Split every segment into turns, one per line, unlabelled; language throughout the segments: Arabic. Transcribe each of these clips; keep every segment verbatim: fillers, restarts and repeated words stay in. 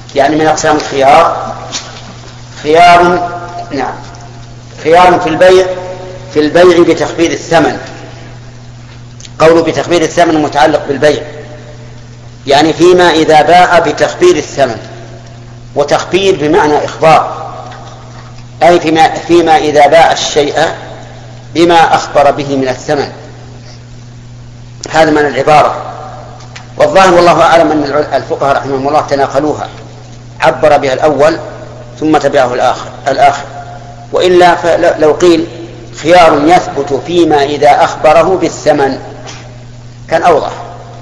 يعني من أقسام الخيار خيار نعم خيار في البيع في البيع بتخفيض الثمن. قوله بتخفيض الثمن متعلق بالبيع، يعني فيما إذا باع بتخفيض الثمن، وتخفيض بمعنى إخبار، أي فيما, فيما إذا باع الشيء بما أخبر به من الثمن. هذا من العبارة. والظاهر والله أعلم أن الفقهاء رحمهم الله تناقلوها، عبر بها الأول ثم تبعه الآخر, الآخر. وإلا فلو قيل خيار يثبت فيما إذا أخبره بالثمن كان أوضح.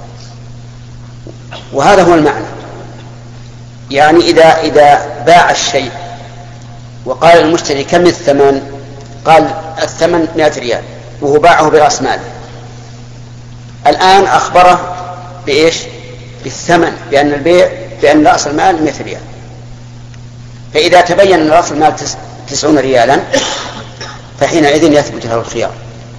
وهذا هو المعنى، يعني إذا, إذا باع الشيء وقال المشتري كم الثمن، قال الثمن مئة ريال وهو باعه برأس مال، الآن أخبره بإيش؟ بالثمن، بأن البيع بأن رأس المال مئة ريال. فإذا تبين أن رأس المال تسعون ريالا فحينئذ يثبت له الخيار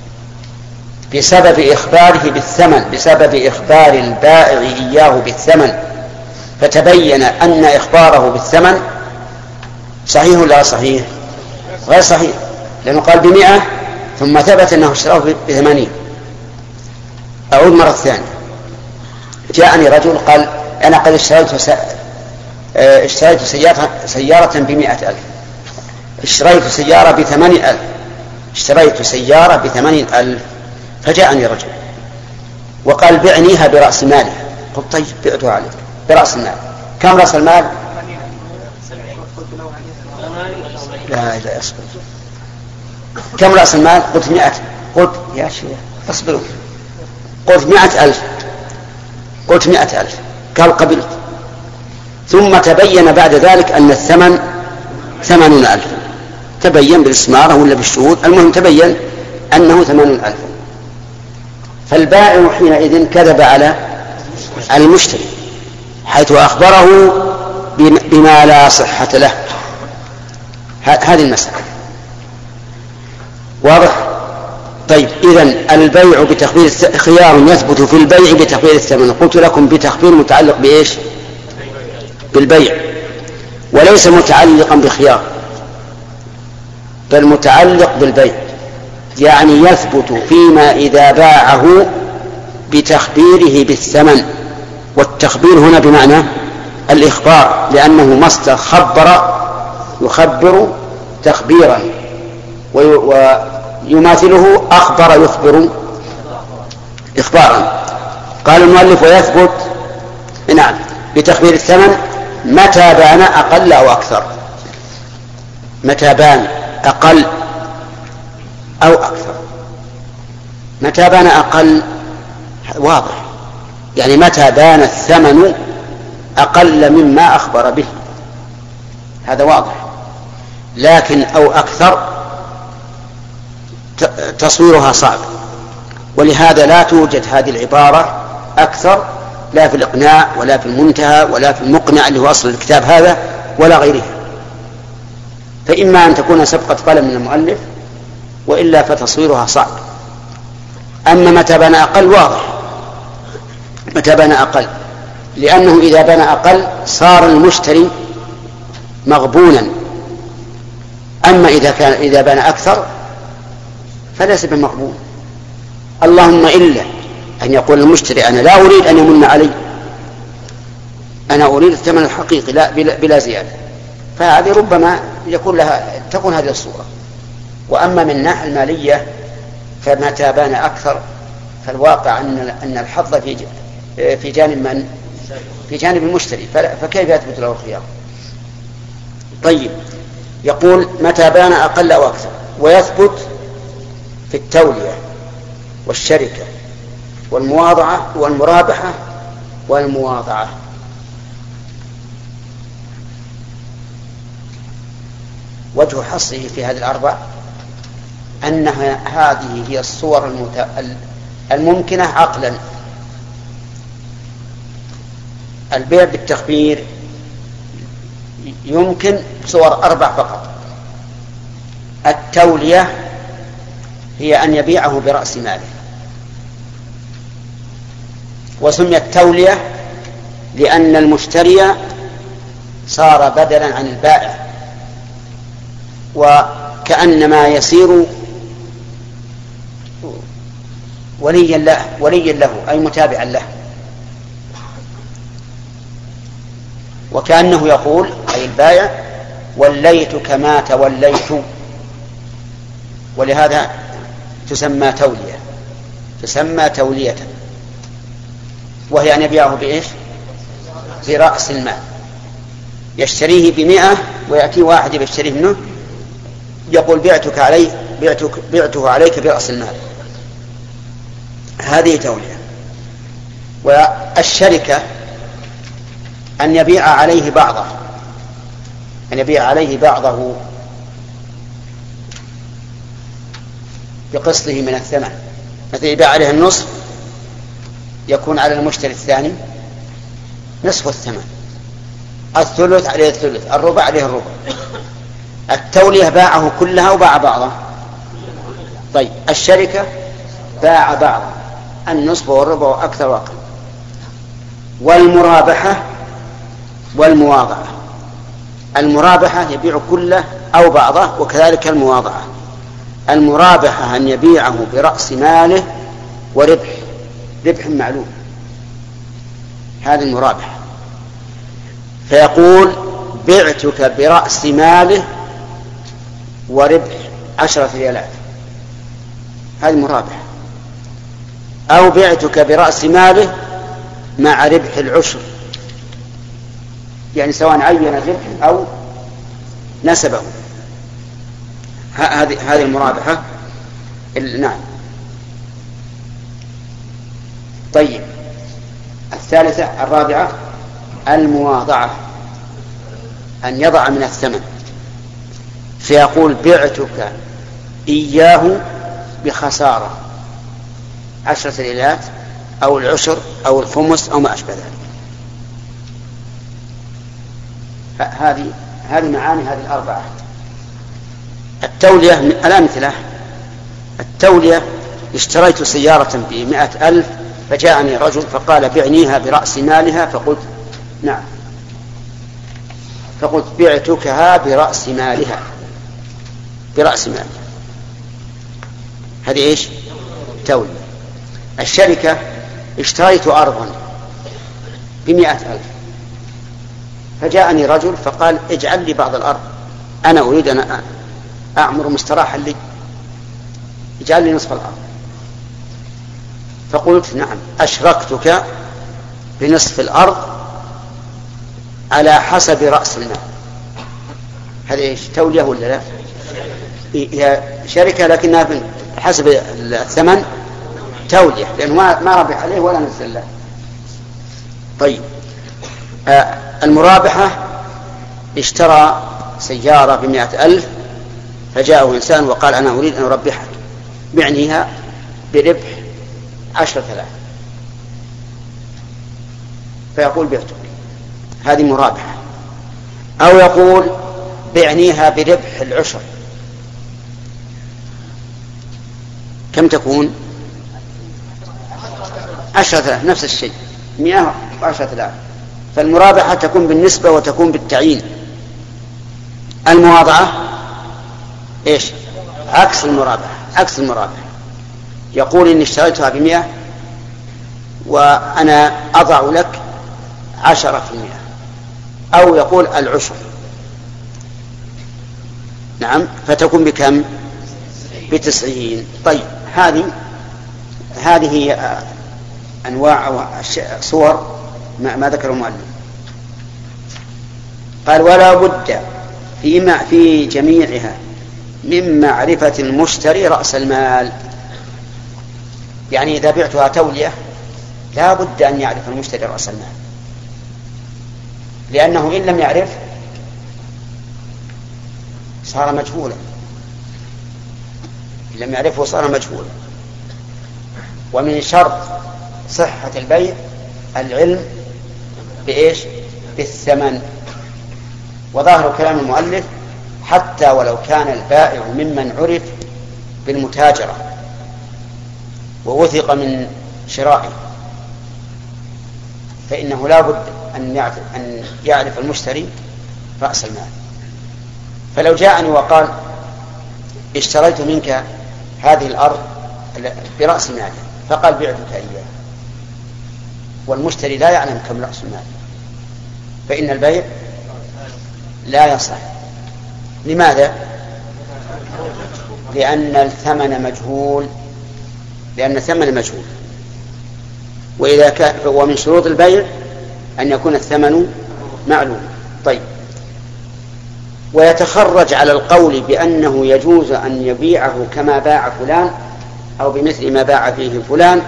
بسبب إخباره بالثمن، بسبب إخبار البائع إياه بالثمن، فتبين أن إخباره بالثمن صحيح ولا صحيح؟ غير صحيح، لأنه قال بمئة ثم ثبت أنه اشتراه بثمانين. أعود مرة ثانية، جاءني رجل قال أنا قد اشتريت س... اشتريت سيارة, سيارة بمئة ألف، اشتريت سيارة بثمانين ألف، اشتريت سيارة بثمانين ألف. فجاءني رجل وقال بعنيها برأس مالها. قلت طيب بعتها عليك برأس المال. كم رأس المال؟ لا لا أصبر. كم رأس المال؟ قلت مئة. قلت يا شيخ أصبروا. قلت مئة ألف. قلت مئة ألف. قال قبلت. ثم تبين بعد ذلك أن الثمن ثمانون ألف، تبين بالإسمارة ولا بالشهود، المهم تبين أنه ثمانون ألف. فالبائع حينئذ كذب على المشتري حيث أخبره بما لا صحة له. هذه المسألة واضح؟ طيب إذن البيع بتخفيض خيار يثبت في البيع بتخفيض الثمن. قلت لكم بتخفيض متعلق بإيش؟ بالبيع، وليس متعلقا بخيار، بل متعلق بالبيع، يعني يثبت فيما إذا باعه بتخبيره بالثمن. والتخبير هنا بمعنى الإخبار، لأنه مصدر خبر يخبر تخبيرا، ويماثله أخبر يخبر إخبارا. قال المؤلف ويثبت نعم بتخبير الثمن متى بان أقل أو أكثر. متى بان أقل أو أكثر. متى بان أقل واضح، يعني متى بان الثمن أقل مما أخبر به، هذا واضح. لكن أو أكثر تصويرها صعب، ولهذا لا توجد هذه العبارة أكثر لا في الإقناع ولا في المنتهى ولا في المقنع اللي هو أصل الكتاب هذا ولا غيره. فإما أن تكون سبقة قلم من المؤلف، وإلا فتصويرها صعب. أما متى بان أقل واضح، متى بان أقل، لأنه إذا بان أقل صار المشتري مغبونا. أما إذا كان إذا بان أكثر فليس بمغبون، اللهم إلا أن يقول المشتري أنا لا أريد أن يمن علي، أنا أريد الثمن الحقيقي لا بلا زيادة، فهذه ربما يكون لها تكون هذه الصورة. وأما من الناحية المالية فمتى بان أكثر فالواقع أن أن الحظ في في جانب من؟ في جانب المشتري، فكيف يثبت له الخيار؟ طيب يقول متى بان أقل أو أكثر. ويثبت في التولية والشركة والمواضعة والمرابحة والمواضعة. وجه حصره في هذه الأربع أنها هذه هي الصور المت... الممكنة عقلا. البيع بالتخبير يمكن صور أربع فقط. التولية هي أن يبيعه برأس ماله، وسميت تولية لأن المشتري صار بدلا عن البائع، وكأنما يصير وليا له وليا له أي متابعا له، وكأنه يقول أي البائع وليتك ما توليت، ولهذا تسمى تولية، تسمى تولية، وهي أن يبيعه بإيش؟ برأس المال، يشتريه بمئة ويأتي واحد يشتريه منه يقول بعتك علي بعتك بعته عليك برأس المال، هذه تولية. والشركة أن يبيع عليه بعضه، أن يبيع عليه بعضه بقسطه من الثمن، مثل يبيع عليه النصف يكون على المشتري الثاني نصف الثمن، الثلث عليه الثلث، الربع عليه الربع. التولية باعه كلها وباع بعضه. طيب الشركة باع بعضه النصف والربع وأكثر وأقل. والمرابحة والمواضعة، المرابحة يبيع كله أو بعضه، وكذلك المواضعة. المرابحة أن يبيعه برأس ماله وربح، ربح معلوم، هذه المرابحة. فيقول بعتك برأس ماله وربح عشرة ريالات، هذه مرابحة. أو بعتك برأس ماله مع ربح العشر، يعني سواء عين الربح أو نسبه، هذه هذه المرابحة. نعم. طيب الثالثة الرابعة المواضعة، أن يضع من الثمن، فيقول بعتك إياه بخسارة عشرة ريالات أو العشر أو الخمس أو ما أشبه ذلك. هذه هذه معاني هذه الأربعة. التولية الأمثلة: التولية اشتريت سيارة بمائة ألف فجاءني رجل فقال بعنيها برأس مالها، فقلت نعم، فقلت بعتكها برأس مالها، برأس مالها، هذه ايش؟ تولية. الشركة اشتريت أرضا بمائة ألف فجاءني رجل فقال اجعل لي بعض الأرض، أنا أريد أن أعمر مستراحا لي، اجعل لي نصف الأرض. فقلت نعم، أشركتك بنصف الأرض على حسب رأس المال. هذا ايش؟ تولية ولا لا؟ هي شركة لكنها حسب الثمن تولية، لأنه ما ربح عليه ولا نزل له. طيب آه المرابحة: اشترى سيارة بمائة ألف فجاءه إنسان وقال أنا أريد أن أربحك، بعنيها بربح عشرة آلاف، فيقول بعتك، هذه مرابحة. أو يقول بعنيها بربح العشر، كم تكون؟ عشرة آلاف، نفس الشيء، مئة وعشرة آلاف. فالمرابحة تكون بالنسبة وتكون بالتعيين. المواضعة ايش؟ عكس المرابحة، عكس المرابحة. يقول إني اشتريتها بمئة وأنا أضع لك عشرة في المئة، أو يقول العشر، نعم، فتكون بكم؟ بتسعين. طيب هذه هذه أنواع أو صور ما ذكر المؤلف. قال ولا بد فيما في جميعها من معرفة المشتري رأس المال، يعني إذا بعتها تولية لا بد أن يعرف المشتري رأس المال، لأنه إن لم يعرف صار مجهولا، إن لم يعرفه صار مجهولا. ومن شرط صحة البيع العلم بإيش؟ بالثمن. وظاهر كلام المؤلف حتى ولو كان البائع ممن عرف بالمتاجرة ووثق من شرائه، فإنه لا بد أن يعرف, أن يعرف المشتري رأس المال. فلو جاءني وقال اشتريت منك هذه الأرض برأس المال، فقال بعتك إياه، والمشتري لا يعلم كم رأس المال، فإن البيع لا يصح. لماذا؟ لأن الثمن مجهول، لأن الثمن مجهول، وإذا كان ومن شروط البيع أن يكون الثمن معلوم. طيب، ويتخرج على القول بأنه يجوز أن يبيعه كما باع فلان أو بمثل ما باع فيه فلان،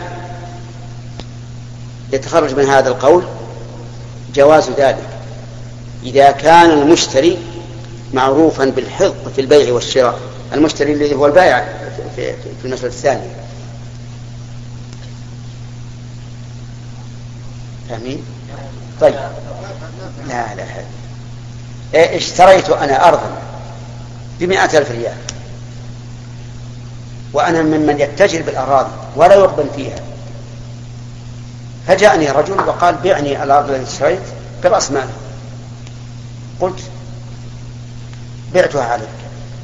يتخرج من هذا القول جواز ذلك إذا كان المشتري معروفا بالحق في البيع والشراء، المشتري الذي هو البائع في المسألة الثانية. فاهمين؟ طيب، لا لا إيه، اشتريت أنا أرضا بمئة ألف ريال، وأنا ممن يتجر بالأراضي ولا يربن فيها، فجاءني رجل وقال بعني الأرض التي اشتريت برأس مال، قلت بعتها عليك،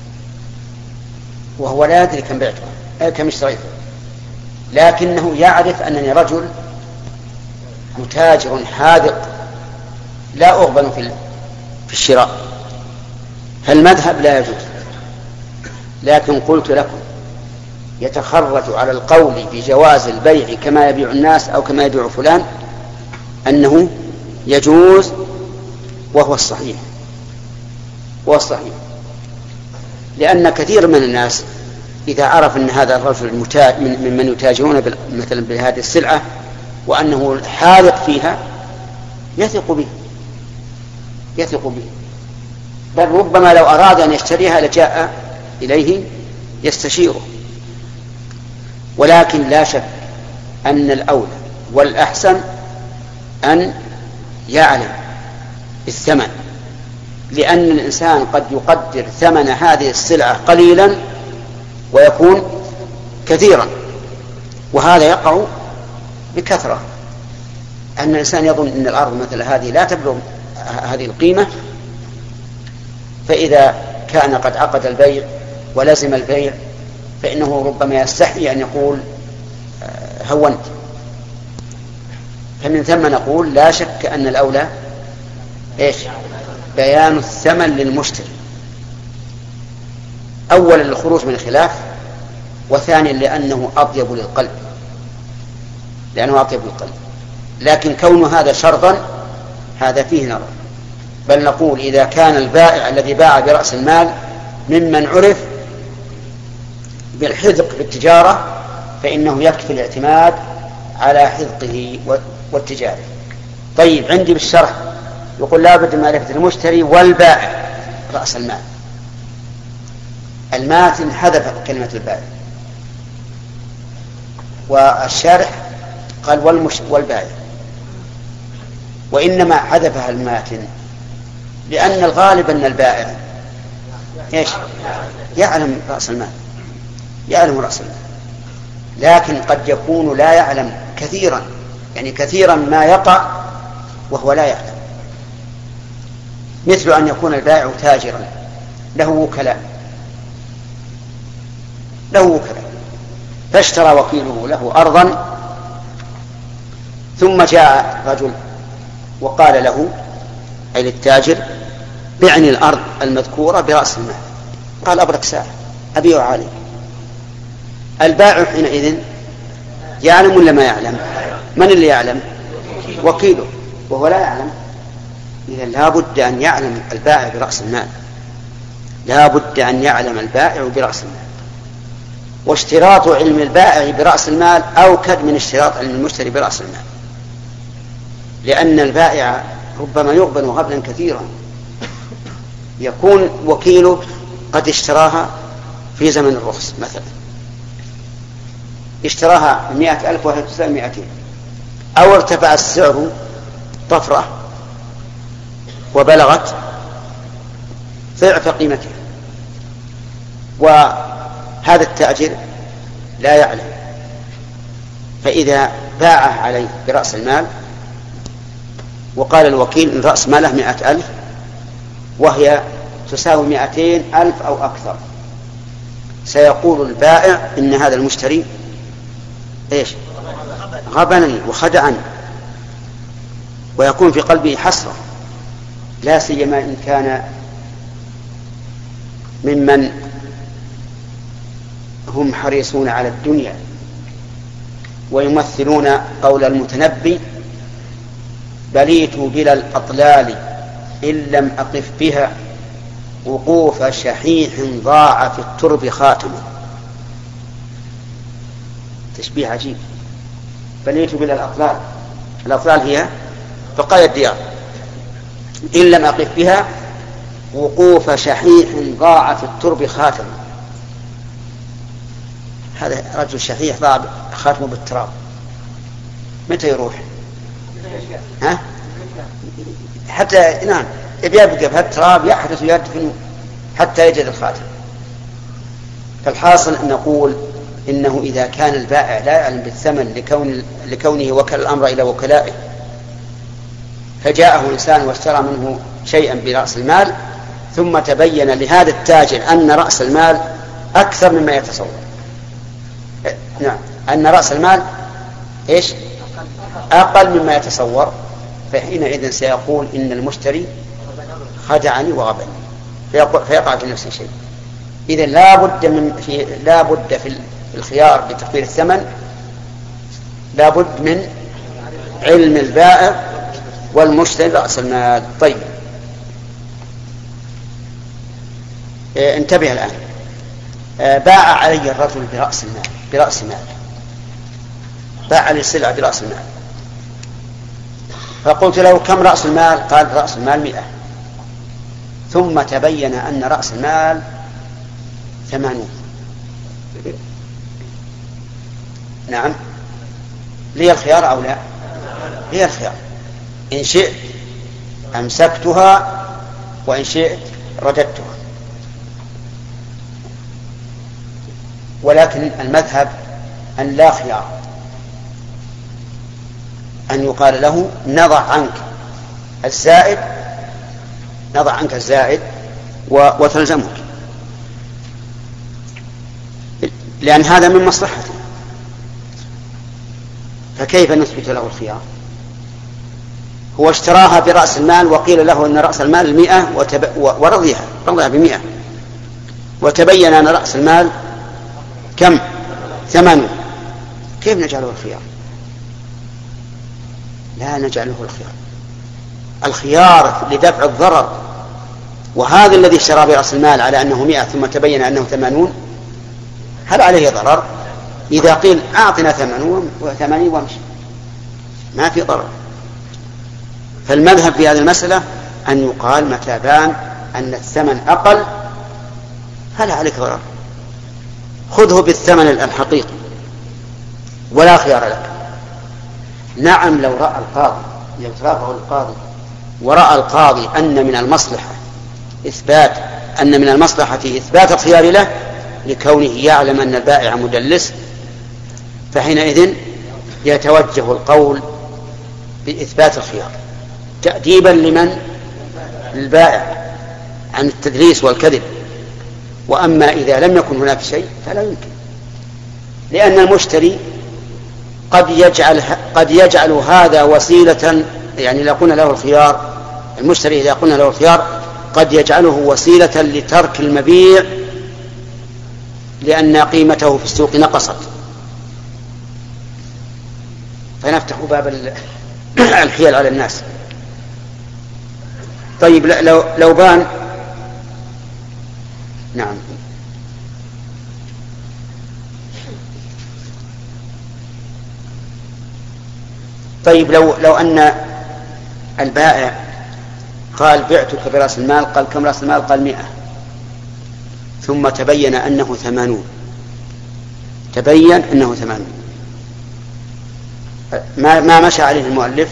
وهو لا يدري كم بعتها كم اشتريتها، لكنه يعرف أنني رجل متاجر حاذق لا أغبن في في الشراء، فالمذهب لا يجوز. لكن قلت لكم يتخرج على القول بجواز البيع كما يبيع الناس أو كما يبيع فلان أنه يجوز، وهو الصحيح، وهو الصحيح، لأن كثير من الناس إذا عرف أن هذا الرجل ممن يتاجرون مثلا بهذه السلعة وأنه حاذق فيها يثق به يثق به بل ربما لو أراد أن يشتريها لجاء إليه يستشيره. ولكن لا شك أن الأولى والأحسن أن يعلم الثمن، لأن الإنسان قد يقدر ثمن هذه السلعة قليلا ويكون كثيرا، وهذا يقع بكثرة، أن الإنسان يظن أن الأرض مثل هذه لا تبلغ هذه القيمة، فإذا كان قد عقد البيع ولزم البيع فإنه ربما يستحي أن يقول هونت. فمن ثم نقول لا شك أن الأولى إيش؟ بيان الثمن للمشتري، أولا للخروج من الخلاف، وثانيا لأنه أطيب للقلب لأنه أطيب للقلب. لكن كون هذا شرطا هذا فيه نظر، بل نقول إذا كان البائع الذي باع برأس المال ممن عرف بالحذق في التجارة فإنه يكفي الاعتماد على حذقه والتجارة. طيب، عندي بالشرح يقول لا بد من معرفة المشتري والبائع رأس المال، الماتن حذف كلمة البائع، والشارح قال والمش... والبائع، وإنما حذفها الماتن لأن الغالب أن البائع إيش؟ يعلم رأس المال يعلم رأس المال لكن قد يكون لا يعلم كثيرا، يعني كثيرا ما يقع وهو لا يعلم، مثل أن يكون البائع تاجرا له وكلاء له وكلاء فاشترى وكيله له أرضا، ثم جاء رجل وقال له أي للتاجر بعني الأرض المذكورة برأس المال، قال أبرك ساعة أبيع عليك. البائع حينئذ يعلم ولا ما يعلم؟ من اللي يعلم؟ وكيله، وهو لا يعلم. إذا لا بد أن يعلم البائع برأس المال، لا بد أن يعلم البائع برأس المال. واشتراط علم البائع برأس المال أوكد من اشتراط علم المشتري برأس المال، لأن البائع ربما يغبن غبنا كثيرا، يكون وكيله قد اشتراها في زمن الرخص مثلا، اشتراها مئة ألف وهي تساوي مئتين، أو ارتفع السعر طفرة وبلغت ضعف قيمتها، وهذا التاجر لا يعلم، فإذا باعه عليه برأس المال وقال الوكيل إن رأس ماله مئة ألف وهي تساوي مائتين ألف أو أكثر، سيقول البائع إن هذا المشتري إيش؟ غبنني وخدعني، ويكون في قلبه حسرة، لا سيما إن كان ممن هم حريصون على الدنيا ويمثلون قول المتنبي: بليت بلا الأطلال إن لم أقف بها وقوف شحيح ضاع في الترب خاتمه. تشبيه عجيب. بليت بلا الأطلال، الأطلال هي بقايا الديار، إن لم أقف بها وقوف شحيح ضاع في الترب خاتمه. هذا رجل شحيح ضاع خاتمه بالتراب، متى يروح؟ ها؟ حتى نعم يبقى بهالتراب يحدث ويدفن حتى يجد الخاتم. فالحاصل أن نقول إنه إذا كان البائع لا يعلم بالثمن لكون لكونه وكل الأمر إلى وكلائه، فجاءه إنسان واشترى منه شيئا برأس المال، ثم تبين لهذا التاجر أن رأس المال أكثر مما يتصور، نعم أن رأس المال إيش؟ أقل مما يتصور، فحينئذ سيقول إن المشتري خدعني وغبني، فيقع في نفس الشيء. إذا لا بد من في لا بد في الخيار بتقدير الثمن، لا بد من علم البائع والمشتري رأس المال. طيب اه انتبه الآن. اه باع علي الرجل برأس المال برأس مال باع لي السلعة برأس المال، فقلت له: كم رأس المال؟ قال: رأس المال مئة. ثم تبين أن رأس المال ثمانون. نعم، لي الخيار أو لا؟ لي الخيار، إن شئت أمسكتها وإن شئت رددتها. ولكن المذهب أن لا خيار، أن يقال له: نضع عنك الزائد نضع عنك الزائد وتلزمك، لأن هذا من مصلحته. فكيف نثبت له الخيار؟ هو اشتراها برأس المال وقيل له أن رأس المال مئة وتب... ورضيها رضيها بمئة، وتبين أن رأس المال كم؟ ثمانون. كيف نجعله الخيار؟ لا نجعله الخيار. الخيار لدفع الضرر، وهذا الذي اشترى برأس المال على أنه مئة ثم تبين أنه ثمانون، هل عليه ضرر؟ إذا قيل أعطنا ثمانين وثمانين وامشي، ما في ضرر. فالمذهب في هذه المسألة أن يقال متى بان أن الثمن أقل هل عليك ضرر، خذه بالثمن الحقيقي ولا خيار لك. نعم، لو رأى القاضي لو ترافعه القاضي ورأى القاضي أن من المصلحة إثبات أن من المصلحة إثبات الخيار له لكونه يعلم أن البائع مدلس، فحينئذ يتوجه القول بإثبات الخيار تأديبا لمن؟ للبائع عن التدليس والكذب. وأما إذا لم يكن هناك شيء فلا يمكن، لأن المشتري قد يجعل قد يجعل هذا وسيلة، يعني إذا قلنا له الخيار المشتري إذا قلنا له الخيار قد يجعله وسيلة لترك المبيع لأن قيمته في السوق نقصت، فنفتح باب الحيل على الناس. طيب لو لو بان نعم طيب لو لو أن البائع قال بعتك برأس المال، قال كم رأس المال؟ قال مئة، ثم تبين أنه ثمانون تبين أنه ثمانون ما, ما مشى عليه المؤلف؟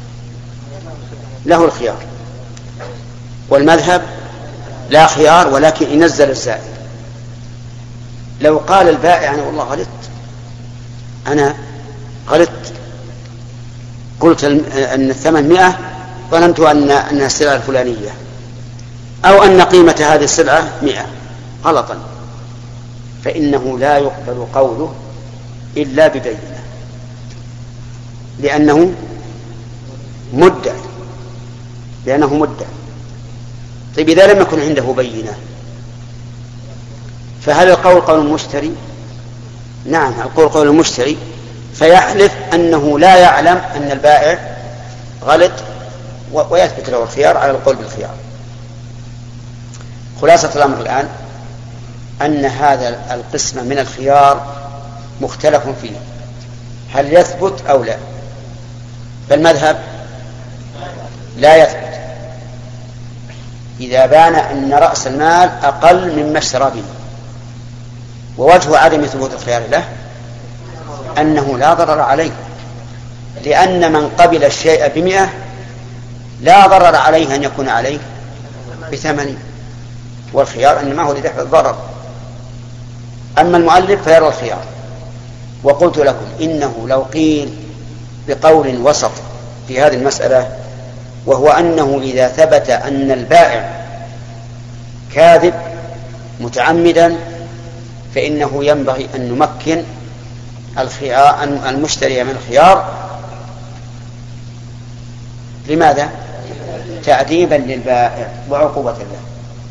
له الخيار. والمذهب لا خيار ولكن ينزل الزائد. لو قال البائع أنا والله غلطت أنا غلطت قلت أن الثمن مئة ظننت أن أنها السلعة الفلانية، أو أن قيمة هذه السلعة مئة غلطا، فإنه لا يقبل قوله إلا ببينة، لأنه مدعي لأنه مدعي طيب إذا لم يكن عنده بينة فهل القول قول المشتري؟ نعم القول قول المشتري، فيحلف أنه لا يعلم أن البائع غلط ويثبت له الخيار على القول بالخيار. خلاصة الأمر الآن أن هذا القسم من الخيار مختلف فيه، هل يثبت أو لا؟ فالمذهب لا يثبت إذا بان أن رأس المال أقل مما اشترى به، ووجه عدم ثبوت الخيار له أنه لا ضرر عليه، لأن من قبل الشيء بمئة لا ضرر عليه أن يكون عليه بثمانين، والخيار إنما هو لدفع الضرر. أما المؤلف فيرى الخيار. وقلت لكم إنه لو قيل بقول وسط في هذه المسألة، وهو أنه إذا ثبت أن البائع كاذب متعمدا فإنه ينبغي أن نمكن الخيار المشتري من الخيار. لماذا؟ تأديبا للبائع وعقوبة له.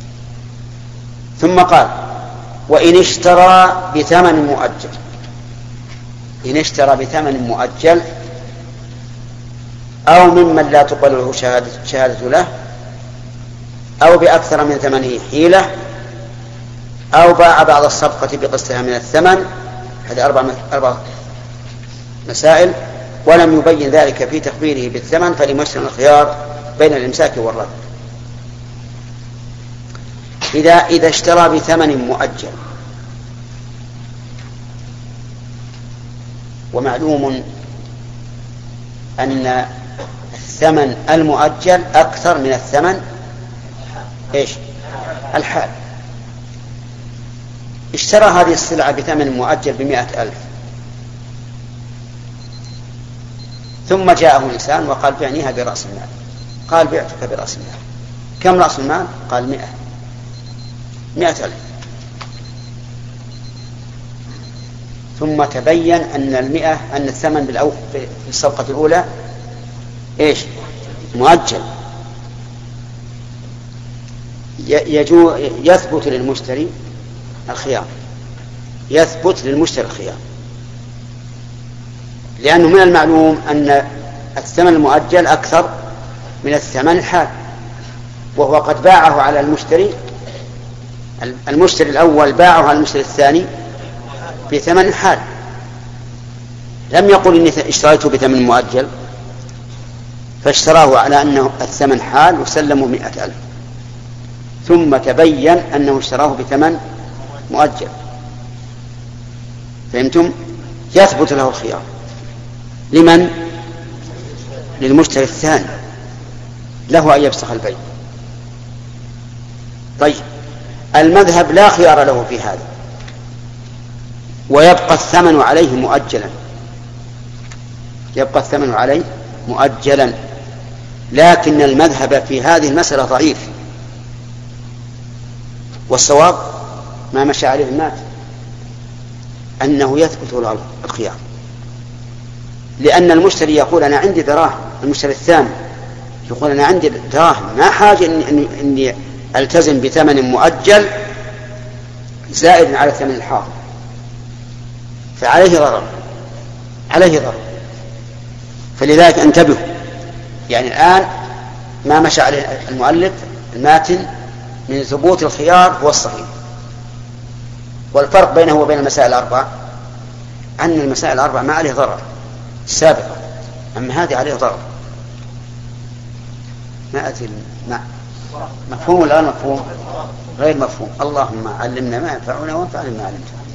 ثم قال وإن اشترى بثمن مؤجل، إن اشترى بثمن مؤجل أو ممن لا تقبل له شهادة, شهادة له، أو بأكثر من ثمنه حيلة، أو باع بعض الصفقة بقسطها من الثمن. هذه أربع, أربع مسائل، ولم يبين ذلك في تخبيره بالثمن فلمشتري الخيار بين الإمساك والرد. إذا, إذا اشترى بثمن مؤجل، ومعلوم أن الثمن المؤجل أكثر من الثمن إيش؟ الحال. اشترى هذه السلعة بثمن مؤجل بمئة ألف، ثم جاءه إنسان وقال بعنيها برأس المال، قال بعتك برأس المال. كم رأس المال؟ قال مئة مئة ألف. ثم تبين أن المئة أن الثمن بالأو في الصفقة الأولى إيش؟ مؤجل. يجو يثبت للمشتري الخيار، يثبت للمشتري الخيار، لأنه من المعلوم أن الثمن المؤجل أكثر من الثمن الحال، وهو قد باعه على المشتري المشتري الأول باعه على المشتري الثاني بثمن الحال، لم يقل إني اشتريته بثمن مؤجل، فاشتراه على أنه الثمن حال وسلمه مئة ألف، ثم تبين أنه اشتراه بثمن مؤجل. فهمتم؟ يثبت له الخيار. لمن؟ للمشتري الثاني، له أن يفسخ البيع. طيب المذهب لا خيار له في هذا، ويبقى الثمن عليه مؤجلا، يبقى الثمن عليه مؤجلا، لكن المذهب في هذه المسألة ضعيف، والصواب ما مشى عليه الناس أنه يثبت له الخيار، لأن المشتري يقول أنا عندي دراهم، المشتري الثاني يقول أنا عندي دراهم، ما حاجة إني, إني ألتزم بثمن مؤجل زائد على ثمن الحاضر، فعليه ضرر، عليه ضرر. فلذلك انتبهوا، يعني الآن ما مشى عليه المؤلف الماتن من ثبوت الخيار هو الصحيح. والفرق بينه وبين المسائل الأربع أن المسائل الأربع ما عليه ضرر سابقا، أما هذه عليه ضرر. ما أتي ما مفهوم الآن؟ مفهوم غير مفهوم. اللهم علمنا ما ينفعنا وانفعنا ما علمتنا.